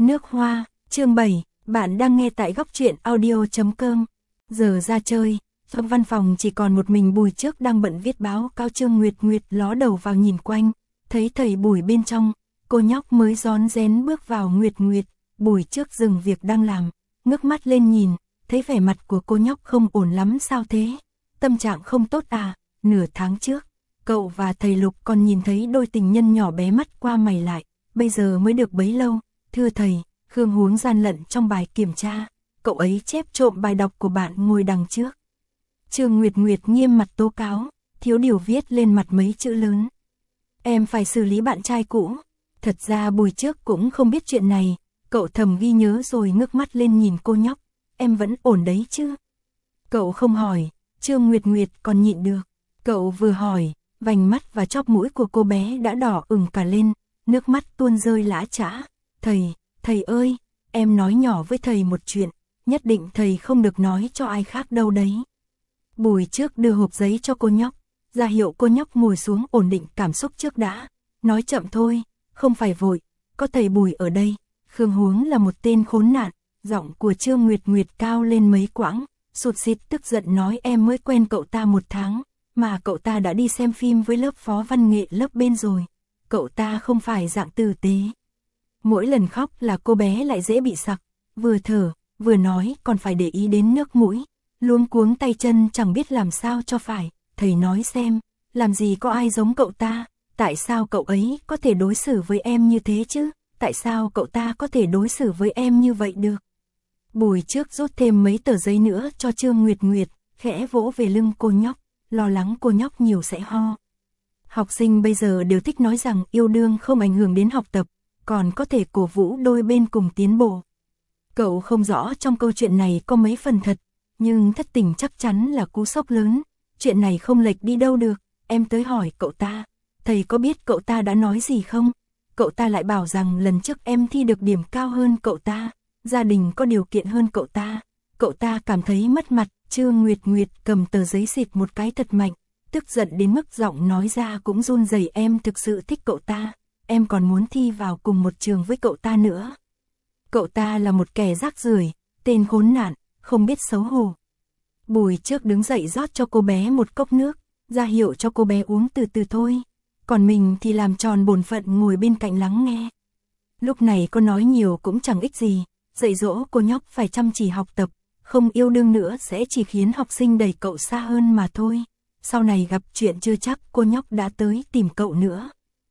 Nước hoa, chương 7, bạn đang nghe tại góc truyện audio.com. Giờ ra chơi, trong văn phòng chỉ còn một mình Bùi Trước đang bận viết báo cáo. Trương Nguyệt Nguyệt ló đầu vào nhìn quanh, thấy thầy Bùi bên trong, cô nhóc mới rón rén bước vào. Nguyệt Nguyệt, Bùi Trước dừng việc đang làm, ngước mắt lên nhìn, thấy vẻ mặt của cô nhóc không ổn lắm. Sao thế? Tâm trạng không tốt à? Nửa tháng trước, cậu và thầy Lục còn nhìn thấy đôi tình nhân nhỏ bé mắt qua mày lại, bây giờ mới được bấy lâu. Thưa thầy, Khương Huống gian lận trong bài kiểm tra, cậu ấy chép trộm bài đọc của bạn ngồi đằng trước. Trương Nguyệt Nguyệt nghiêm mặt tố cáo, thiếu điều viết lên mặt mấy chữ lớn. Em phải xử lý bạn trai cũ. Thật ra Bùi Trước cũng không biết chuyện này, cậu thầm ghi nhớ rồi ngước mắt lên nhìn cô nhóc. Em vẫn ổn đấy chứ? Cậu không hỏi, Trương Nguyệt Nguyệt còn nhịn được. Cậu vừa hỏi, vành mắt và chóp mũi của cô bé đã đỏ ửng cả lên, nước mắt tuôn rơi lã chã. Thầy ơi, em nói nhỏ với thầy một chuyện, nhất định thầy không được nói cho ai khác đâu đấy. Bùi Trước đưa hộp giấy cho cô nhóc, ra hiệu cô nhóc ngồi xuống ổn định cảm xúc trước đã. Nói chậm thôi, không phải vội, có thầy Bùi ở đây. Khương Huống là một tên khốn nạn. Giọng của Trương Nguyệt Nguyệt cao lên mấy quãng, sụt sịt tức giận nói em mới quen cậu ta 1 tháng, mà cậu ta đã đi xem phim với lớp phó văn nghệ lớp bên rồi. Cậu ta không phải dạng tử tế. Mỗi lần khóc là cô bé lại dễ bị sặc, vừa thở, vừa nói còn phải để ý đến nước mũi, luống cuống tay chân chẳng biết làm sao cho phải. Thầy nói xem, làm gì có ai giống cậu ta, tại sao cậu ấy có thể đối xử với em như thế chứ, tại sao cậu ta có thể đối xử với em như vậy được. Bùi Trước rút thêm mấy tờ giấy nữa cho Trương Nguyệt Nguyệt, khẽ vỗ về lưng cô nhóc, lo lắng cô nhóc nhiều sẽ ho. Học sinh bây giờ đều thích nói rằng yêu đương không ảnh hưởng đến học tập, còn có thể cổ vũ đôi bên cùng tiến bộ. Cậu không rõ trong câu chuyện này có mấy phần thật, nhưng thất tình chắc chắn là cú sốc lớn. Chuyện này không lệch đi đâu được. Em tới hỏi cậu ta, thầy có biết cậu ta đã nói gì không? Cậu ta lại bảo rằng lần trước em thi được điểm cao hơn cậu ta, gia đình có điều kiện hơn cậu ta. Cậu ta cảm thấy mất mặt. Trương Nguyệt Nguyệt cầm tờ giấy xịt một cái thật mạnh, tức giận đến mức giọng nói ra cũng run rẩy. Em thực sự thích cậu ta, em còn muốn thi vào cùng một trường với cậu ta nữa. Cậu ta là một kẻ rác rưởi, tên khốn nạn, không biết xấu hổ. Bùi Trước đứng dậy rót cho cô bé một cốc nước, ra hiệu cho cô bé uống từ từ thôi, còn mình thì làm tròn bổn phận ngồi bên cạnh lắng nghe. Lúc này có nói nhiều cũng chẳng ích gì, dạy dỗ cô nhóc phải chăm chỉ học tập, không yêu đương nữa sẽ chỉ khiến học sinh đẩy cậu xa hơn mà thôi. Sau này gặp chuyện chưa chắc cô nhóc đã tới tìm cậu nữa.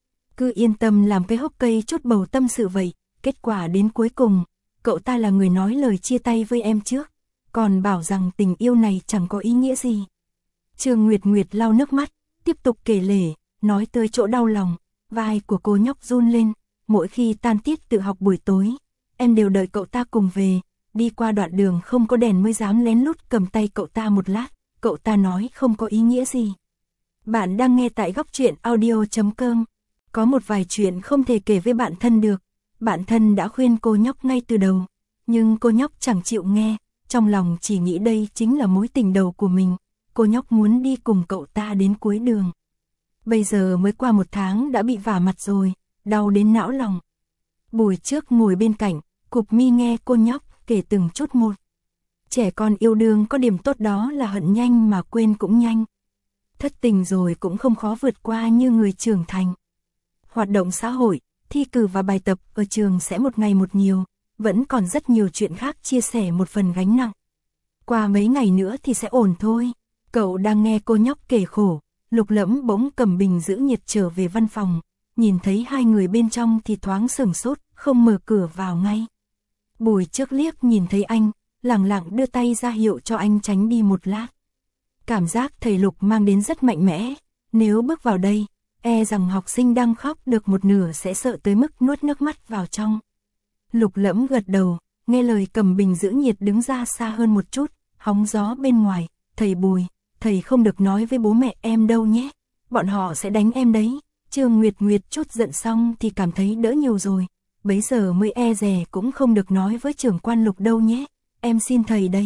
Cứ yên tâm làm cái hốc cây chút bầu tâm sự vậy. Kết quả đến cuối cùng, cậu ta là người nói lời chia tay với em trước, còn bảo rằng tình yêu này chẳng có ý nghĩa gì. Trương Nguyệt Nguyệt lau nước mắt, tiếp tục kể lể, nói tới chỗ đau lòng, vai của cô nhóc run lên. Mỗi khi tan tiết tự học buổi tối, em đều đợi cậu ta cùng về, đi qua đoạn đường không có đèn mới dám lén lút cầm tay cậu ta một lát. Cậu ta nói không có ý nghĩa gì. Bạn đang nghe tại góc truyện audio.com. Có một vài chuyện không thể kể với bạn thân được. Bạn thân đã khuyên cô nhóc ngay từ đầu, nhưng cô nhóc chẳng chịu nghe, trong lòng chỉ nghĩ đây chính là mối tình đầu của mình. Cô nhóc muốn đi cùng cậu ta đến cuối đường. Bây giờ mới qua 1 tháng đã bị vả mặt rồi, đau đến não lòng. Bùi Trước ngồi bên cạnh, cụp mi nghe cô nhóc kể từng chút một. Trẻ con yêu đương có điểm tốt đó là hận nhanh mà quên cũng nhanh. Thất tình rồi cũng không khó vượt qua như người trưởng thành. Hoạt động xã hội, thi cử và bài tập ở trường sẽ một ngày một nhiều, vẫn còn rất nhiều chuyện khác chia sẻ một phần gánh nặng. Qua mấy ngày nữa thì sẽ ổn thôi. Cậu đang nghe cô nhóc kể khổ, Lục Lẫm bỗng cầm bình giữ nhiệt trở về văn phòng, nhìn thấy hai người bên trong thì thoáng sửng sốt, không mở cửa vào ngay. Bùi Trước liếc nhìn thấy anh, lẳng lặng đưa tay ra hiệu cho anh tránh đi một lát. Cảm giác thầy Lục mang đến rất mạnh mẽ, nếu bước vào đây, e rằng học sinh đang khóc được một nửa sẽ sợ tới mức nuốt nước mắt vào trong. Lục Lẫm gật đầu, nghe lời cầm bình giữ nhiệt đứng ra xa hơn một chút, hóng gió bên ngoài. Thầy Bùi, thầy không được nói với bố mẹ em đâu nhé, bọn họ sẽ đánh em đấy. Trương Nguyệt Nguyệt chút giận xong thì cảm thấy đỡ nhiều rồi, bấy giờ mới e dè cũng không được nói với trưởng quan Lục đâu nhé, em xin thầy đấy.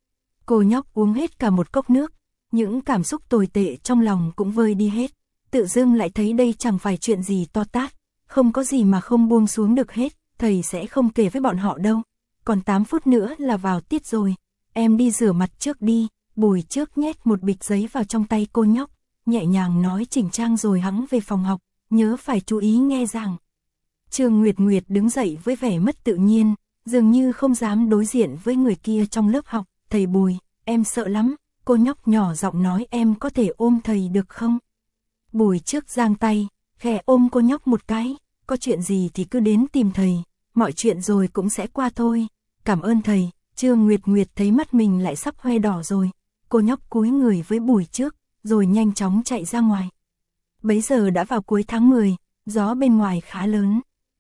Cô nhóc uống hết cả một cốc nước, những cảm xúc tồi tệ trong lòng cũng vơi đi hết. Tự dưng lại thấy đây chẳng phải chuyện gì to tát, không có gì mà không buông xuống được hết. thầy sẽ không kể với bọn họ đâu. Còn 8 phút nữa là vào tiết rồi, em đi rửa mặt trước đi. Bùi Trước nhét một bịch giấy vào trong tay cô nhóc, nhẹ nhàng nói chỉnh trang rồi hẵng về phòng học, nhớ phải chú ý nghe giảng. Trương Nguyệt Nguyệt đứng dậy với vẻ mất tự nhiên, dường như không dám đối diện với người kia trong lớp học. Thầy Bùi, em sợ lắm, cô nhóc nhỏ giọng nói, em có thể ôm thầy được không? Bùi Trước giang tay, khẽ ôm cô nhóc một cái, có chuyện gì thì cứ đến tìm thầy, mọi chuyện rồi cũng sẽ qua thôi. Cảm ơn thầy. Trương Nguyệt Nguyệt thấy mắt mình lại sắp hoe đỏ rồi, cô nhóc cúi người với Bùi Trước, rồi nhanh chóng chạy ra ngoài. Bấy giờ đã vào cuối tháng 10, gió bên ngoài khá lớn.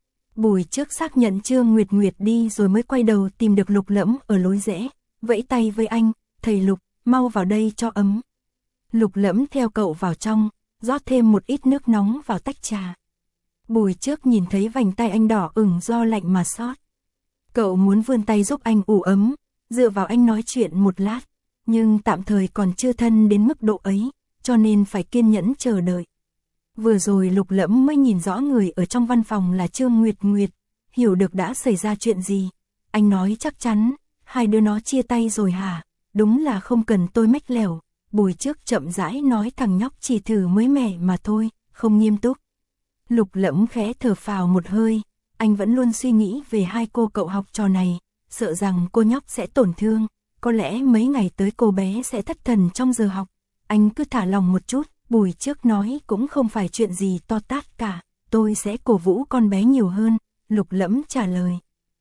Bùi Trước xác nhận Trương Nguyệt Nguyệt đi rồi mới quay đầu tìm được Lục Lẫm ở lối rẽ, vẫy tay với anh, thầy Lục, mau vào đây cho ấm. Lục Lẫm theo cậu vào trong, rót thêm một ít nước nóng vào tách trà. Bùi Trước nhìn thấy vành tay anh đỏ ửng do lạnh mà xót. Cậu muốn vươn tay giúp anh ủ ấm, dựa vào anh nói chuyện một lát, nhưng tạm thời còn chưa thân đến mức độ ấy, cho nên phải kiên nhẫn chờ đợi. Vừa rồi Lục Lẫm mới nhìn rõ người ở trong văn phòng là Trương Nguyệt Nguyệt, hiểu được đã xảy ra chuyện gì. Anh nói chắc chắn, hai đứa nó chia tay rồi hả? Đúng là không cần tôi mách lẻo. Bùi Trước chậm rãi nói, thằng nhóc chỉ thử mới mẻ mà thôi, không nghiêm túc. Lục Lẫm khẽ thở phào một hơi, anh vẫn luôn suy nghĩ về hai cô cậu học trò này, sợ rằng cô nhóc sẽ tổn thương, có lẽ mấy ngày tới cô bé sẽ thất thần trong giờ học. Anh cứ thả lòng một chút. Bùi Trước nói, cũng không phải chuyện gì to tát cả, tôi sẽ cổ vũ con bé nhiều hơn. Lục Lẫm trả lời.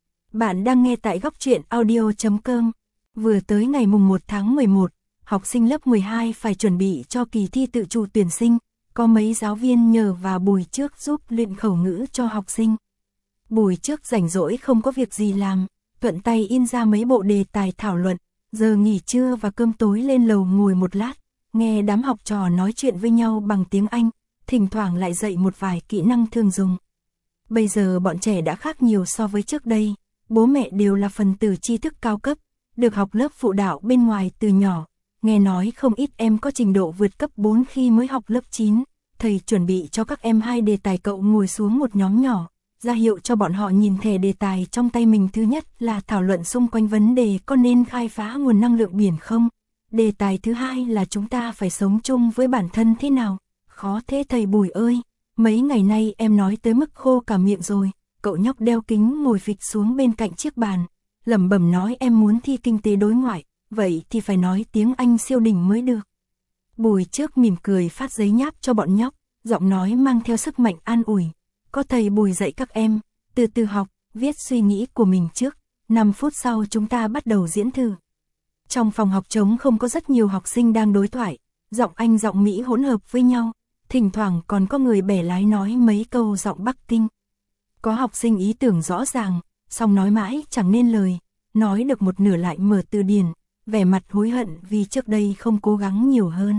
Bạn đang nghe tại Góc Truyện Audio.com. Vừa tới ngày mùng 1 tháng 11, học sinh lớp 12 phải chuẩn bị cho kỳ thi tự chủ tuyển sinh, có mấy giáo viên nhờ vào Bùi Trước giúp luyện khẩu ngữ cho học sinh. Bùi Trước rảnh rỗi không có việc gì làm, thuận tay in ra mấy bộ đề tài thảo luận, giờ nghỉ trưa và cơm tối lên lầu ngồi một lát, nghe đám học trò nói chuyện với nhau bằng tiếng Anh, thỉnh thoảng lại dạy một vài kỹ năng thường dùng. Bây giờ bọn trẻ đã khác nhiều so với trước đây, bố mẹ đều là phần tử tri thức cao cấp, được học lớp phụ đạo bên ngoài từ nhỏ. Nghe nói không ít em có trình độ vượt cấp 4 khi mới học lớp 9, thầy chuẩn bị cho các em 2 đề tài, cậu ngồi xuống một nhóm nhỏ, ra hiệu cho bọn họ nhìn thẻ đề tài trong tay mình. Thứ nhất là thảo luận xung quanh vấn đề có nên khai phá nguồn năng lượng biển không. Đề tài thứ hai là chúng ta phải sống chung với bản thân thế nào. Khó thế thầy Bùi ơi, mấy ngày nay em nói tới mức khô cả miệng rồi. Cậu nhóc đeo kính ngồi phịch xuống bên cạnh chiếc bàn, lẩm bẩm nói, em muốn thi kinh tế đối ngoại, vậy thì phải nói tiếng Anh siêu đỉnh mới được. Bùi Trước mỉm cười phát giấy nháp cho bọn nhóc, giọng nói mang theo sức mạnh an ủi. Có thầy Bùi dạy các em, từ từ học, viết suy nghĩ của mình trước, 5 phút sau chúng ta bắt đầu diễn thử. Trong phòng học trống không có rất nhiều học sinh đang đối thoại, giọng Anh giọng Mỹ hỗn hợp với nhau, thỉnh thoảng còn có người bẻ lái nói mấy câu giọng Bắc Kinh. Có học sinh ý tưởng rõ ràng, song nói mãi chẳng nên lời, nói được một nửa lại mở từ điển, vẻ mặt hối hận vì trước đây không cố gắng nhiều hơn.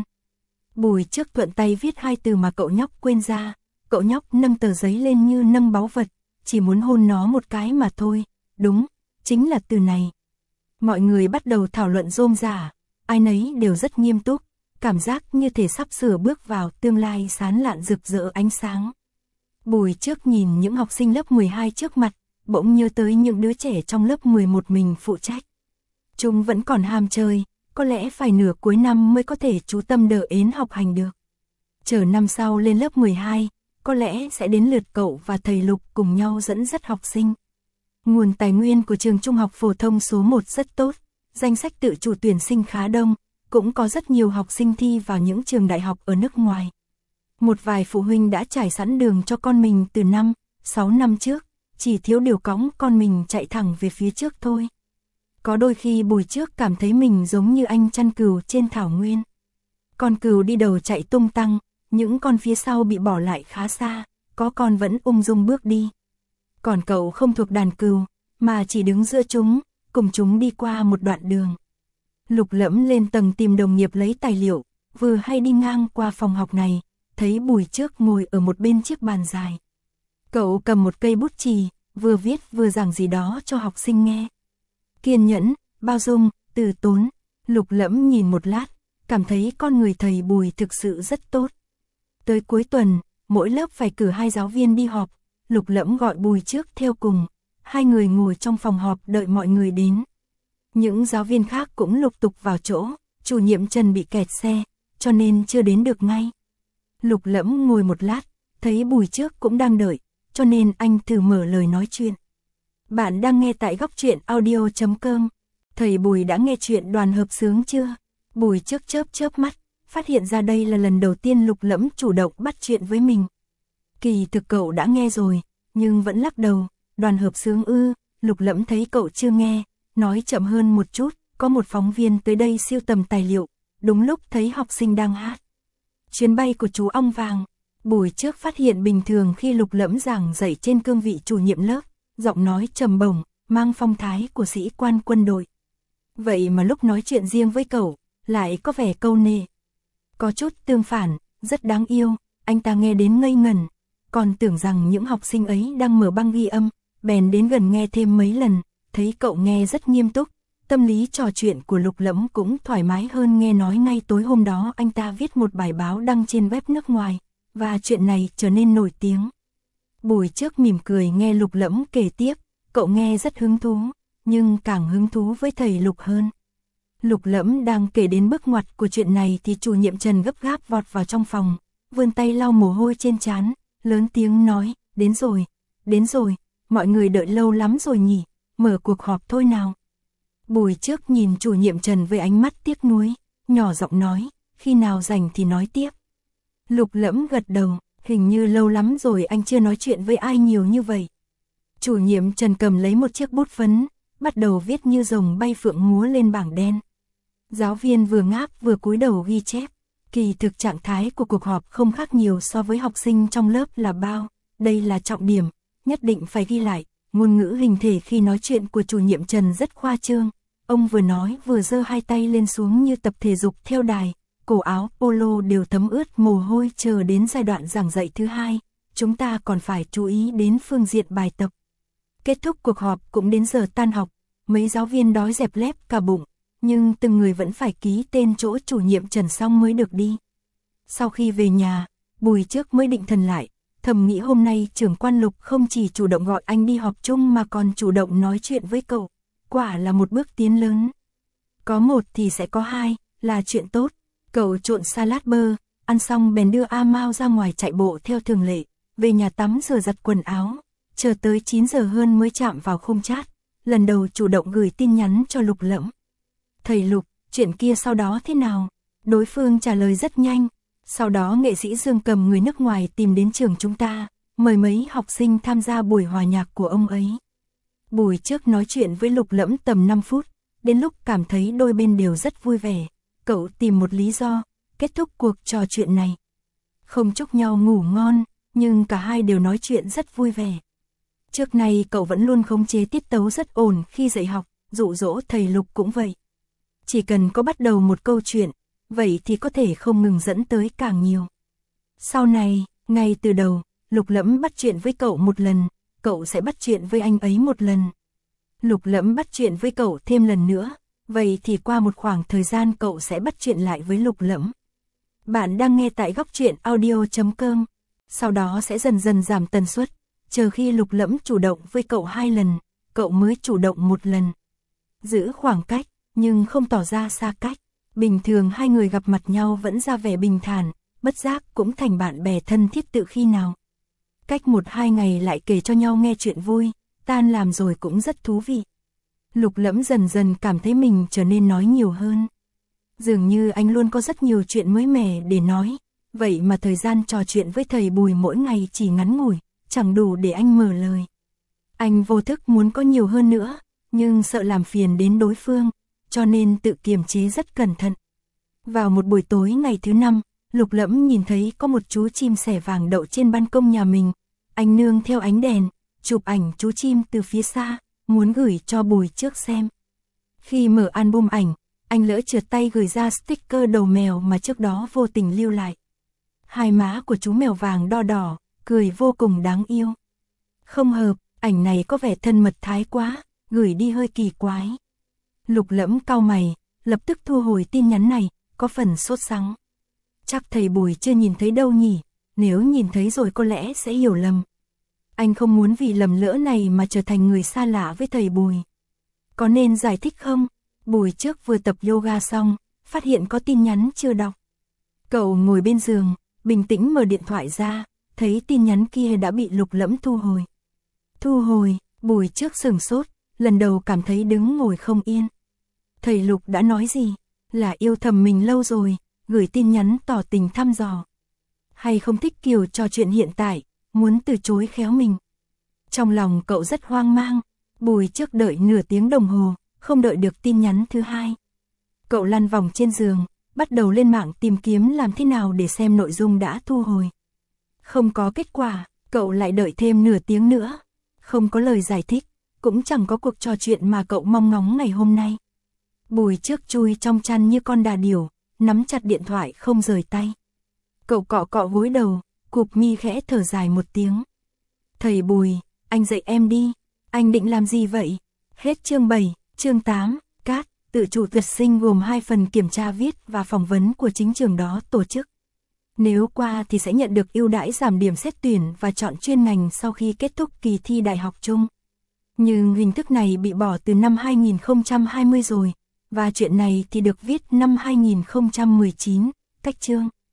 Bùi Trước thuận tay viết 2 từ mà cậu nhóc quên ra, cậu nhóc nâng tờ giấy lên như nâng báu vật, chỉ muốn hôn nó một cái mà thôi, đúng, chính là từ này. Mọi người bắt đầu thảo luận rôm rả, ai nấy đều rất nghiêm túc, cảm giác như thể sắp sửa bước vào tương lai sáng lạn rực rỡ ánh sáng. Bùi Trước nhìn những học sinh lớp 12 trước mặt, bỗng nhớ tới những đứa trẻ trong lớp 11 mình phụ trách. Chúng vẫn còn ham chơi, có lẽ phải nửa cuối năm mới có thể chú tâm đỡ ến học hành được. Chờ năm sau lên lớp 12, có lẽ sẽ đến lượt cậu và thầy Lục cùng nhau dẫn dắt học sinh. Nguồn tài nguyên của trường trung học phổ thông số 1 rất tốt, danh sách tự chủ tuyển sinh khá đông, cũng có rất nhiều học sinh thi vào những trường đại học ở nước ngoài. Một vài phụ huynh đã trải sẵn đường cho con mình từ 5-6 năm trước, chỉ thiếu điều cõng con mình chạy thẳng về phía trước thôi. Có đôi khi Bùi Trước cảm thấy mình giống như anh chăn cừu trên thảo nguyên. Con cừu đi đầu chạy tung tăng, những con phía sau bị bỏ lại khá xa, có con vẫn ung dung bước đi. Còn cậu không thuộc đàn cừu, mà chỉ đứng giữa chúng, cùng chúng đi qua một đoạn đường. Lục Lẫm lên tầng tìm đồng nghiệp lấy tài liệu, vừa hay đi ngang qua phòng học này, thấy Bùi Trước ngồi ở một bên chiếc bàn dài. Cậu cầm một cây bút chì, vừa viết vừa giảng gì đó cho học sinh nghe. Kiên nhẫn, bao dung, từ tốn. Lục Lẫm nhìn một lát, cảm thấy con người thầy Bùi thực sự rất tốt. Tới cuối tuần, mỗi lớp phải cử 2 giáo viên đi họp, Lục Lẫm gọi Bùi Trước theo cùng, hai người ngồi trong phòng họp đợi mọi người đến. Những giáo viên khác cũng lục tục vào chỗ, chủ nhiệm Trần bị kẹt xe, cho nên chưa đến được ngay. Lục Lẫm ngồi một lát, thấy Bùi Trước cũng đang đợi, cho nên anh thử mở lời nói chuyện. Bạn đang nghe tại góc truyện audio.com. Thầy Bùi đã nghe chuyện Đoàn Hợp Xướng chưa? Bùi Trước chớp mắt, phát hiện ra đây là lần đầu tiên Lục Lẫm chủ động bắt chuyện với mình. Kỳ thực cậu đã nghe rồi, nhưng vẫn lắc đầu. Đoàn Hợp Xướng ư? Lục Lẫm thấy cậu chưa nghe, nói chậm hơn một chút. Có một phóng viên tới đây sưu tầm tài liệu, đúng lúc thấy học sinh đang hát Chuyến bay của chú ong vàng. Bùi Trước phát hiện bình thường khi Lục Lẫm giảng dạy trên cương vị chủ nhiệm lớp, giọng nói trầm bổng, mang phong thái của sĩ quan quân đội. Vậy mà lúc nói chuyện riêng với cậu, lại có vẻ câu nệ. Có chút tương phản, rất đáng yêu, anh ta nghe đến ngây ngẩn, còn tưởng rằng những học sinh ấy đang mở băng ghi âm, bèn đến gần nghe thêm mấy lần, thấy cậu nghe rất nghiêm túc. Tâm lý trò chuyện của Lục Lẫm cũng thoải mái hơn. Nghe nói ngay tối hôm đó anh ta viết một bài báo đăng trên web nước ngoài, và chuyện này trở nên nổi tiếng. Bùi Trước mỉm cười nghe Lục Lẫm kể tiếp, cậu nghe rất hứng thú, nhưng càng hứng thú với thầy Lục hơn. Lục Lẫm đang kể đến bước ngoặt của chuyện này thì chủ nhiệm Trần gấp gáp vọt vào trong phòng, vươn tay lau mồ hôi trên trán, lớn tiếng nói, đến rồi, mọi người đợi lâu lắm rồi nhỉ, mở cuộc họp thôi nào. Bùi Trước nhìn chủ nhiệm Trần với ánh mắt tiếc nuối, nhỏ giọng nói, khi nào rảnh thì nói tiếp. Lục Lẫm gật đầu, hình như lâu lắm rồi anh chưa nói chuyện với ai nhiều như vậy. Chủ nhiệm Trần cầm lấy một chiếc bút phấn, bắt đầu viết như rồng bay phượng múa lên bảng đen. Giáo viên vừa ngáp vừa cúi đầu ghi chép. Kỳ thực trạng thái của cuộc họp không khác nhiều so với học sinh trong lớp là bao, đây là trọng điểm, nhất định phải ghi lại. Ngôn ngữ hình thể khi nói chuyện của chủ nhiệm Trần rất khoa trương. Ông vừa nói vừa giơ hai tay lên xuống như tập thể dục theo đài, cổ áo polo đều thấm ướt mồ hôi. Chờ đến giai đoạn giảng dạy thứ hai, chúng ta còn phải chú ý đến phương diện bài tập. Kết thúc cuộc họp cũng đến giờ tan học, mấy giáo viên đói dẹp lép cả bụng, nhưng từng người vẫn phải ký tên chỗ chủ nhiệm Trần xong mới được đi. Sau khi về nhà, Bùi Trước mới định thần lại, thầm nghĩ hôm nay trưởng quan Lục không chỉ chủ động gọi anh đi họp chung mà còn chủ động nói chuyện với cậu, quả là một bước tiến lớn. Có một thì sẽ có hai, là chuyện tốt. Cậu trộn salad bơ, ăn xong bèn đưa A Mao ra ngoài chạy bộ theo thường lệ, về nhà tắm rửa giặt quần áo, chờ tới 9 giờ hơn mới chạm vào khung chat, lần đầu chủ động gửi tin nhắn cho Lục Lẫm. Thầy Lục, chuyện kia sau đó thế nào? Đối phương trả lời rất nhanh. Sau đó nghệ sĩ Dương Cầm người nước ngoài tìm đến trường chúng ta, mời mấy học sinh tham gia buổi hòa nhạc của ông ấy. Bùi Trước nói chuyện với Lục Lẫm tầm 5 phút, đến lúc cảm thấy đôi bên đều rất vui vẻ, cậu tìm một lý do, kết thúc cuộc trò chuyện này. Không chúc nhau ngủ ngon, nhưng cả hai đều nói chuyện rất vui vẻ. Trước này cậu vẫn luôn khống chế tiết tấu rất ổn khi dạy học, dụ dỗ thầy Lục cũng vậy. Chỉ cần có bắt đầu một câu chuyện, vậy thì có thể không ngừng dẫn tới càng nhiều. Sau này, ngay từ đầu, Lục Lẫm bắt chuyện với cậu một lần, cậu sẽ bắt chuyện với anh ấy một lần. Lục Lẫm bắt chuyện với cậu thêm lần nữa, vậy thì qua một khoảng thời gian cậu sẽ bắt chuyện lại với Lục Lẫm. Bạn đang nghe tại góc truyện audio.com, sau đó sẽ dần dần giảm tần suất, chờ khi Lục Lẫm chủ động với cậu 2 lần, cậu mới chủ động 1 lần. Giữ khoảng cách, nhưng không tỏ ra xa cách. Bình thường hai người gặp mặt nhau vẫn ra vẻ bình thản, bất giác cũng thành bạn bè thân thiết tự khi nào. Cách 1-2 ngày lại kể cho nhau nghe chuyện vui, tan làm rồi cũng rất thú vị. Lục Lẫm dần dần cảm thấy mình trở nên nói nhiều hơn. Dường như anh luôn có rất nhiều chuyện mới mẻ để nói, vậy mà thời gian trò chuyện với thầy Bùi mỗi ngày chỉ ngắn ngủi, chẳng đủ để anh mở lời. Anh vô thức muốn có nhiều hơn nữa, nhưng sợ làm phiền đến đối phương, cho nên tự kiềm chế rất cẩn thận. Vào một buổi tối ngày thứ 5, Lục Lẫm nhìn thấy có một chú chim sẻ vàng đậu trên ban công nhà mình. Anh nương theo ánh đèn, chụp ảnh chú chim từ phía xa, muốn gửi cho Bùi Trước xem. Khi mở album ảnh, anh lỡ trượt tay gửi ra sticker đầu mèo mà trước đó vô tình lưu lại. Hai má của chú mèo vàng đo đỏ, cười vô cùng đáng yêu. Không hợp, ảnh này có vẻ thân mật thái quá, gửi đi hơi kỳ quái. Lục Lẫm cau mày, lập tức thu hồi tin nhắn này, có phần sốt sắng. Chắc thầy Bùi chưa nhìn thấy đâu nhỉ, nếu nhìn thấy rồi có lẽ sẽ hiểu lầm. Anh không muốn vì lầm lỡ này mà trở thành người xa lạ với thầy Bùi. Có nên giải thích không? Bùi trước vừa tập yoga xong, phát hiện có tin nhắn chưa đọc. Cậu ngồi bên giường, bình tĩnh mở điện thoại ra, thấy tin nhắn kia đã bị Lục Lẫm thu hồi. Thu hồi, Bùi trước sửng sốt, lần đầu cảm thấy đứng ngồi không yên. Thầy Lục đã nói gì? Là yêu thầm mình lâu rồi, gửi tin nhắn tỏ tình thăm dò. Hay không thích kiểu trò chuyện hiện tại, muốn từ chối khéo mình. Trong lòng cậu rất hoang mang, Bùi trước đợi nửa tiếng đồng hồ, không đợi được tin nhắn thứ hai. Cậu lăn vòng trên giường, bắt đầu lên mạng tìm kiếm làm thế nào để xem nội dung đã thu hồi. Không có kết quả, cậu lại đợi thêm nửa tiếng nữa. Không có lời giải thích, cũng chẳng có cuộc trò chuyện mà cậu mong ngóng ngày hôm nay. Bùi trước chui trong chăn như con đà điểu, nắm chặt điện thoại không rời tay. Cậu cọ cọ gối đầu, cụp mi khẽ thở dài một tiếng. Thầy Bùi, anh dạy em đi, anh định làm gì vậy? Hết chương 7, chương 8, cát, tự chủ tuyển sinh gồm 2 phần kiểm tra viết và phỏng vấn của chính trường đó tổ chức. Nếu qua thì sẽ nhận được ưu đãi giảm điểm xét tuyển và chọn chuyên ngành sau khi kết thúc kỳ thi đại học chung. Nhưng hình thức này bị bỏ từ năm 2020 rồi, và chuyện này thì được viết năm 2019, cách chương.